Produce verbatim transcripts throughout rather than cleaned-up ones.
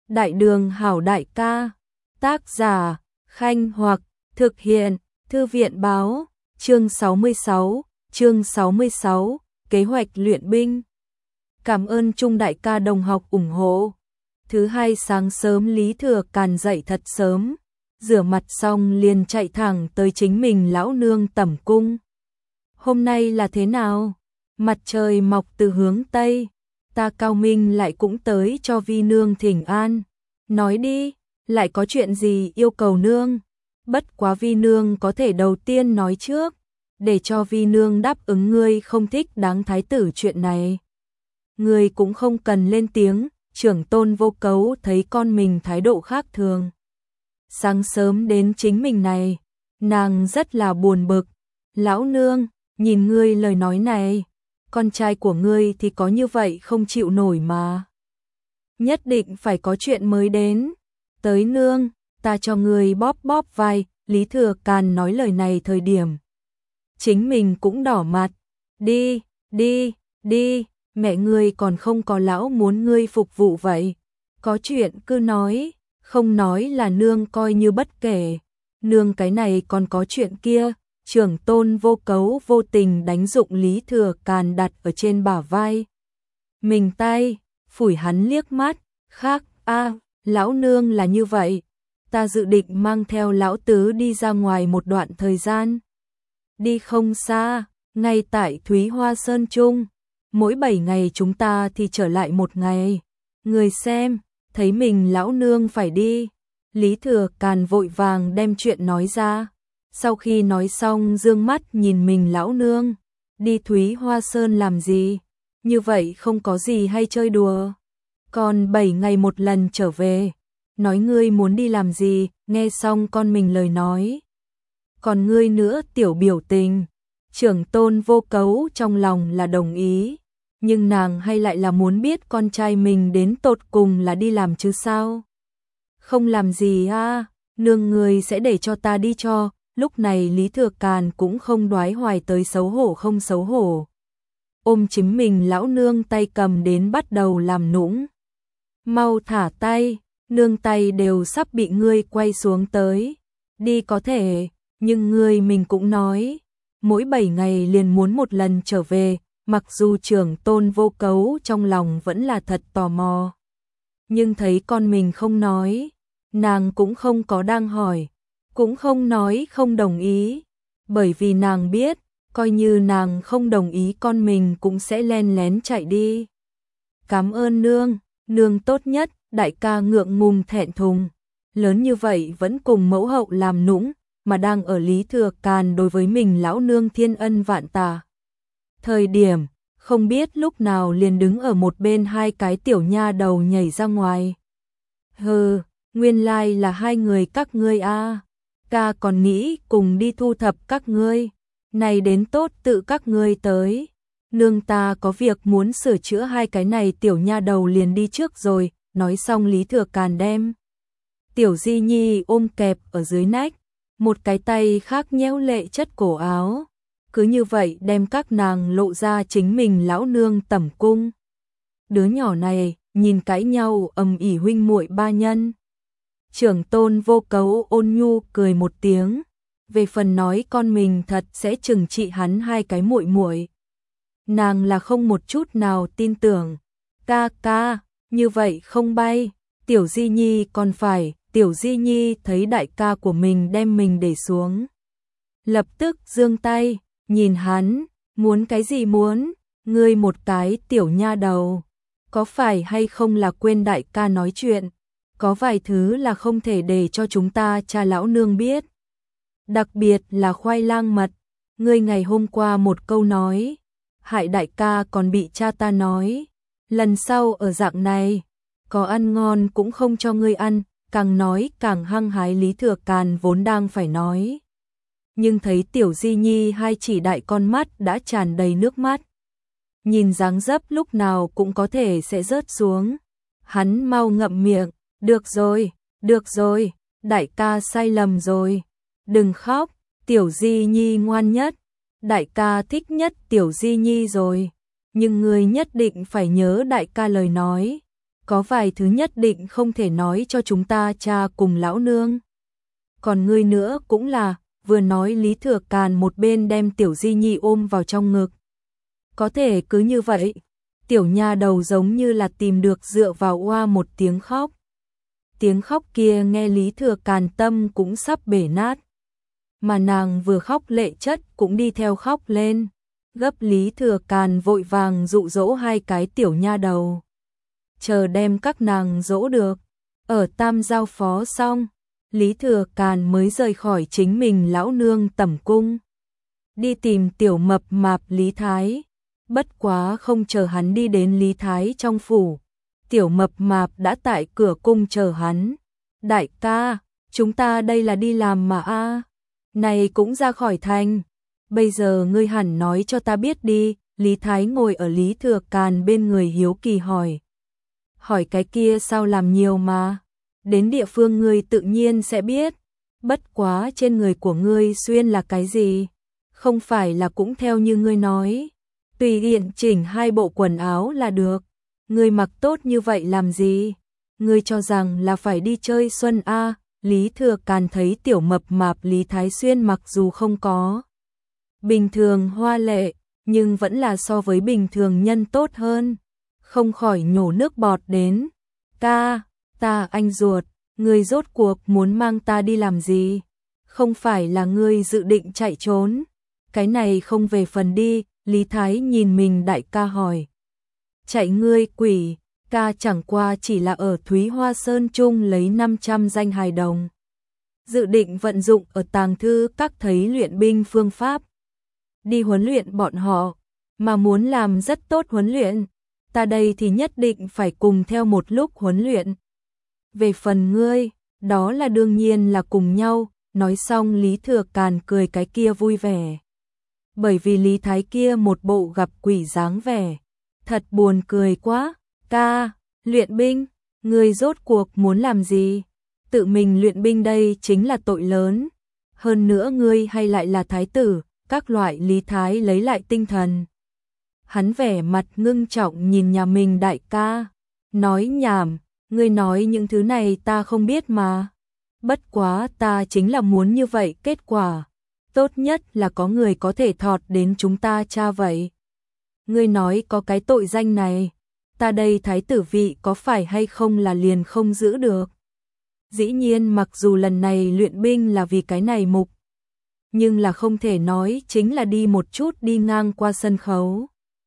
Đại đường hảo đại ca. Tác giả, Khanh Hoặc, thực hiện, Thư viện báo, chương sáu mươi sáu, chương sáu mươi sáu, kế hoạch luyện binh. Cảm ơn Trung đại ca đồng học ủng hộ. Thứ hai sáng sớm Lý Thừa Càn dậy thật sớm, rửa mặt xong liền chạy thẳng tới chính mình lão nương tẩm cung. Hôm nay là thế nào? Mặt trời mọc từ hướng Tây, ta Cao Minh lại cũng tới cho vi nương thỉnh an. Nói đi, lại có chuyện gì yêu cầu nương? Bất quá vi nương có thể đầu tiên nói trước, để cho vi nương đáp ứng ngươi không thích đáng thái tử chuyện này. Ngươi cũng không cần lên tiếng. Trưởng tôn Vô Cấu thấy con mình thái độ khác thường. Sáng sớm đến chính mình này, nàng rất là buồn bực. Lão nương, nhìn ngươi lời nói này, con trai của ngươi thì có như vậy không chịu nổi mà. Nhất định phải có chuyện mới đến. Tới nương, ta cho ngươi bóp bóp vai. Lý Thừa Càn nói lời này thời điểm chính mình cũng đỏ mặt. Đi, đi, đi. Mẹ ngươi còn không có lão muốn ngươi phục vụ vậy. Có chuyện cứ nói, không nói là nương coi như bất kể. Nương cái này còn có chuyện kia. Trưởng tôn Vô Cấu vô tình đánh dụng Lý Thừa Càn đặt ở trên bả vai mình tay, phủi hắn liếc mắt. Khác, a, lão nương là như vậy. Ta dự định mang theo lão tứ đi ra ngoài một đoạn thời gian. Đi không xa, ngay tại Thúy Hoa Sơn Trung. Mỗi bảy ngày chúng ta thì trở lại một ngày. Người xem, thấy mình lão nương phải đi. Lý Thừa Càn vội vàng đem chuyện nói ra. Sau khi nói xong dương mắt nhìn mình lão nương. Đi Thúy Hoa Sơn làm gì? Như vậy không có gì hay chơi đùa. Còn bảy ngày một lần trở về. Nói ngươi muốn đi làm gì? Nghe xong con mình lời nói. Còn ngươi nữa tiểu biểu tình. Trưởng tôn Vô Cấu trong lòng là đồng ý. Nhưng nàng hay lại là muốn biết con trai mình đến tột cùng là đi làm chứ sao? Không làm gì à, nương người sẽ để cho ta đi cho. Lúc này Lý Thừa Càn cũng không đoái hoài tới xấu hổ không xấu hổ. Ôm chính mình lão nương tay cầm đến bắt đầu làm nũng. Mau thả tay, nương tay đều sắp bị ngươi quay xuống tới. Đi có thể, nhưng ngươi mình cũng nói. Mỗi bảy ngày liền muốn một lần trở về. Mặc dù trưởng tôn Vô Cấu trong lòng vẫn là thật tò mò. Nhưng thấy con mình không nói, nàng cũng không có đang hỏi, cũng không nói không đồng ý. Bởi vì nàng biết, coi như nàng không đồng ý con mình cũng sẽ len lén chạy đi. Cảm ơn nương, nương tốt nhất. Đại ca ngượng ngùng thẹn thùng. Lớn như vậy vẫn cùng mẫu hậu làm nũng, mà đang ở Lý Thừa Càn đối với mình lão nương thiên ân vạn tạ. Thời điểm, không biết lúc nào liền đứng ở một bên hai cái tiểu nha đầu nhảy ra ngoài. Hừ, nguyên lai là hai người các ngươi a. À. Ca còn nghĩ cùng đi thu thập các ngươi. Này đến tốt tự các ngươi tới. Nương ta có việc muốn sửa chữa hai cái này tiểu nha đầu liền đi trước rồi. Nói xong Lý Thừa Càn đem Tiểu Di Nhi ôm kẹp ở dưới nách. Một cái tay khác nhéo lệ chất cổ áo. Cứ như vậy đem các nàng lộ ra chính mình lão nương tẩm cung. Đứa nhỏ này nhìn cãi nhau ầm ĩ huynh muội ba nhân. Trưởng tôn Vô Cấu ôn nhu cười một tiếng. Về phần nói con mình thật sẽ trừng trị hắn hai cái muội muội, nàng là không một chút nào tin tưởng. Ca ca, như vậy không bay. Tiểu Di Nhi còn phải. Tiểu Di Nhi thấy đại ca của mình đem mình để xuống, lập tức giương tay. Nhìn hắn, muốn cái gì muốn? Ngươi một cái tiểu nha đầu, có phải hay không là quên đại ca nói chuyện? Có vài thứ là không thể để cho chúng ta cha lão nương biết. Đặc biệt là khoai lang mật. Ngươi ngày hôm qua một câu nói, hại đại ca còn bị cha ta nói. Lần sau ở dạng này, có ăn ngon cũng không cho ngươi ăn. Càng nói càng hăng hái. Lý Thừa Càn vốn đang phải nói, nhưng thấy Tiểu Di Nhi hai chỉ đại con mắt đã tràn đầy nước mắt. Nhìn dáng dấp lúc nào cũng có thể sẽ rớt xuống. Hắn mau ngậm miệng. Được rồi, được rồi, đại ca sai lầm rồi. Đừng khóc, Tiểu Di Nhi ngoan nhất. Đại ca thích nhất Tiểu Di Nhi rồi. Nhưng ngươi nhất định phải nhớ đại ca lời nói. có vài thứ nhất định không thể nói cho chúng ta cha cùng lão nương. Còn ngươi nữa cũng là, vừa nói Lý Thừa Càn một bên đem Tiểu Di Nhi ôm vào trong ngực. Có thể cứ như vậy, tiểu nha đầu giống như là tìm được dựa vào oa một tiếng khóc. Tiếng khóc kia nghe Lý Thừa Càn tâm cũng sắp bể nát. Mà nàng vừa khóc lệ chất cũng đi theo khóc lên. Gấp Lý Thừa Càn vội vàng dụ dỗ hai cái tiểu nha đầu. Chờ đem các nàng dỗ được. Ở Tam giao phó xong, Lý Thừa Càn mới rời khỏi chính mình lão nương tẩm cung. Đi tìm tiểu mập mạp Lý Thái. Bất quá không chờ hắn đi đến Lý Thái trong phủ. Tiểu mập mạp đã tại cửa cung chờ hắn. Đại ca, chúng ta đây là đi làm mà a, này cũng ra khỏi thành. Bây giờ ngươi hẳn nói cho ta biết đi. Lý Thái ngồi ở Lý Thừa Càn bên người hiếu kỳ hỏi. Hỏi cái kia sao làm nhiều mà. Đến địa phương ngươi tự nhiên sẽ biết. Bất quá trên người của ngươi xuyên là cái gì? Không phải là cũng theo như ngươi nói. Tùy tiện chỉnh hai bộ quần áo là được. Ngươi mặc tốt như vậy làm gì? Ngươi cho rằng là phải đi chơi xuân a? À? Lý Thừa Càn thấy tiểu mập mạp Lý Thái Xuyên mặc dù không có bình thường hoa lệ, nhưng vẫn là so với bình thường nhân tốt hơn. Không khỏi nhổ nước bọt đến. Ca, ta anh ruột, ngươi rốt cuộc muốn mang ta đi làm gì? Không phải là ngươi dự định chạy trốn? Cái này không về phần đi. Lý Thái nhìn mình đại ca hỏi. Chạy ngươi quỷ, ca chẳng qua chỉ là ở Thúy Hoa Sơn Trung lấy năm trăm danh hài đồng. Dự định vận dụng ở tàng thư các thấy luyện binh phương pháp. Đi huấn luyện bọn họ, mà muốn làm rất tốt huấn luyện. Ta đây thì nhất định phải cùng theo một lúc huấn luyện. Về phần ngươi, đó là đương nhiên là cùng nhau. Nói xong Lý Thừa Càn cười cái kia vui vẻ. Bởi vì Lý Thái kia một bộ gặp quỷ dáng vẻ. Thật buồn cười quá. Ca, luyện binh, ngươi rốt cuộc muốn làm gì? Tự mình luyện binh đây chính là tội lớn. Hơn nữa ngươi hay lại là thái tử, các loại. Lý Thái lấy lại tinh thần. Hắn vẻ mặt ngưng trọng nhìn nhà mình đại ca. Nói nhảm, ngươi nói những thứ này ta không biết mà. Bất quá ta chính là muốn như vậy kết quả. Tốt nhất là có người có thể thọt đến chúng ta cha vậy. Ngươi nói có cái tội danh này, ta đây thái tử vị có phải hay không là liền không giữ được. Dĩ nhiên mặc dù lần này luyện binh là vì cái này mục, nhưng là không thể nói chính là đi một chút đi ngang qua sân khấu.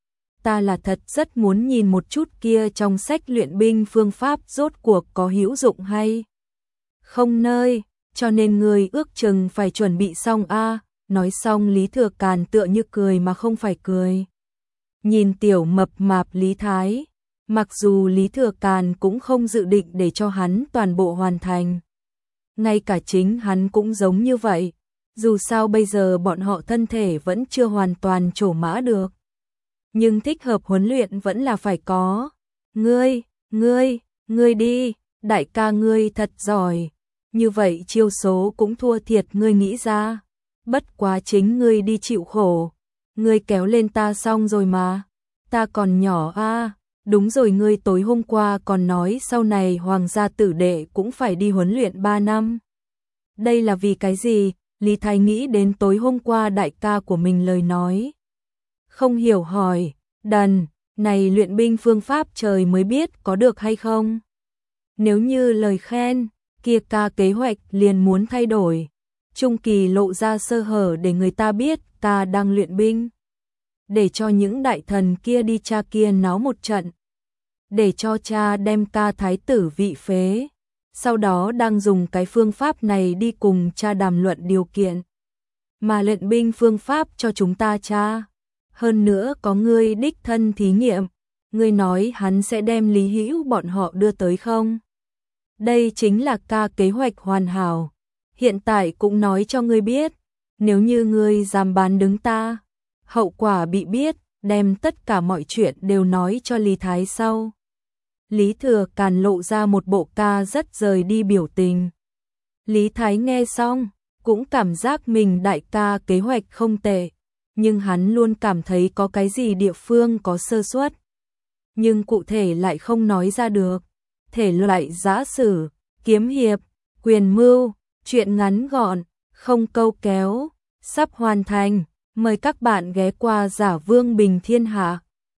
Ta là thật rất muốn nhìn một chút kia trong sách luyện binh phương pháp rốt cuộc có hữu dụng hay không nơi. Cho nên người ước chừng phải chuẩn bị xong a. À. Nói xong Lý Thừa Càn tựa như cười mà không phải cười. Nhìn tiểu mập mạp Lý Thái. Mặc dù Lý Thừa Càn cũng không dự định để cho hắn toàn bộ hoàn thành. Ngay cả chính hắn cũng giống như vậy. Dù sao bây giờ bọn họ thân thể vẫn chưa hoàn toàn trổ mã được. Nhưng thích hợp huấn luyện vẫn là phải có. Ngươi, ngươi, ngươi đi, đại ca ngươi thật giỏi. Như vậy chiêu số cũng thua thiệt ngươi nghĩ ra. Bất quá chính ngươi đi chịu khổ. Ngươi kéo lên ta xong rồi mà. Ta còn nhỏ a. À. Đúng rồi, ngươi tối hôm qua còn nói sau này hoàng gia tử đệ cũng phải đi huấn luyện ba năm. Đây là vì cái gì? Lý Thái nghĩ đến tối hôm qua đại ca của mình lời nói. Không hiểu hỏi, đần, này luyện binh phương pháp trời mới biết có được hay không? Nếu như lời khen, kia ca kế hoạch liền muốn thay đổi. Trung kỳ lộ ra sơ hở để người ta biết ca đang luyện binh. Để cho những đại thần kia đi cha kia náo một trận. Để cho cha đem ca thái tử vị phế. Sau đó đang dùng cái phương pháp này đi cùng cha đàm luận điều kiện. Mà luyện binh phương pháp cho chúng ta cha. Hơn nữa có ngươi đích thân thí nghiệm. Ngươi nói hắn sẽ đem Lý Hữu bọn họ đưa tới không? Đây chính là ca kế hoạch hoàn hảo. Hiện tại cũng nói cho ngươi biết. Nếu như ngươi dám bán đứng ta, hậu quả bị biết, đem tất cả mọi chuyện đều nói cho Lý Thái sau. Lý Thừa Càn lộ ra một bộ ca rất rời đi biểu tình. Lý Thái nghe xong, cũng cảm giác mình đại ca kế hoạch không tệ, nhưng hắn luôn cảm thấy có cái gì địa phương có sơ suất. Nhưng cụ thể lại không nói ra được. thể loại giã sử, kiếm hiệp, quyền mưu, truyện ngắn gọn, không câu kéo, sắp hoàn thành. Mời các bạn ghé qua Giả Vương Bình Thiên Hạ.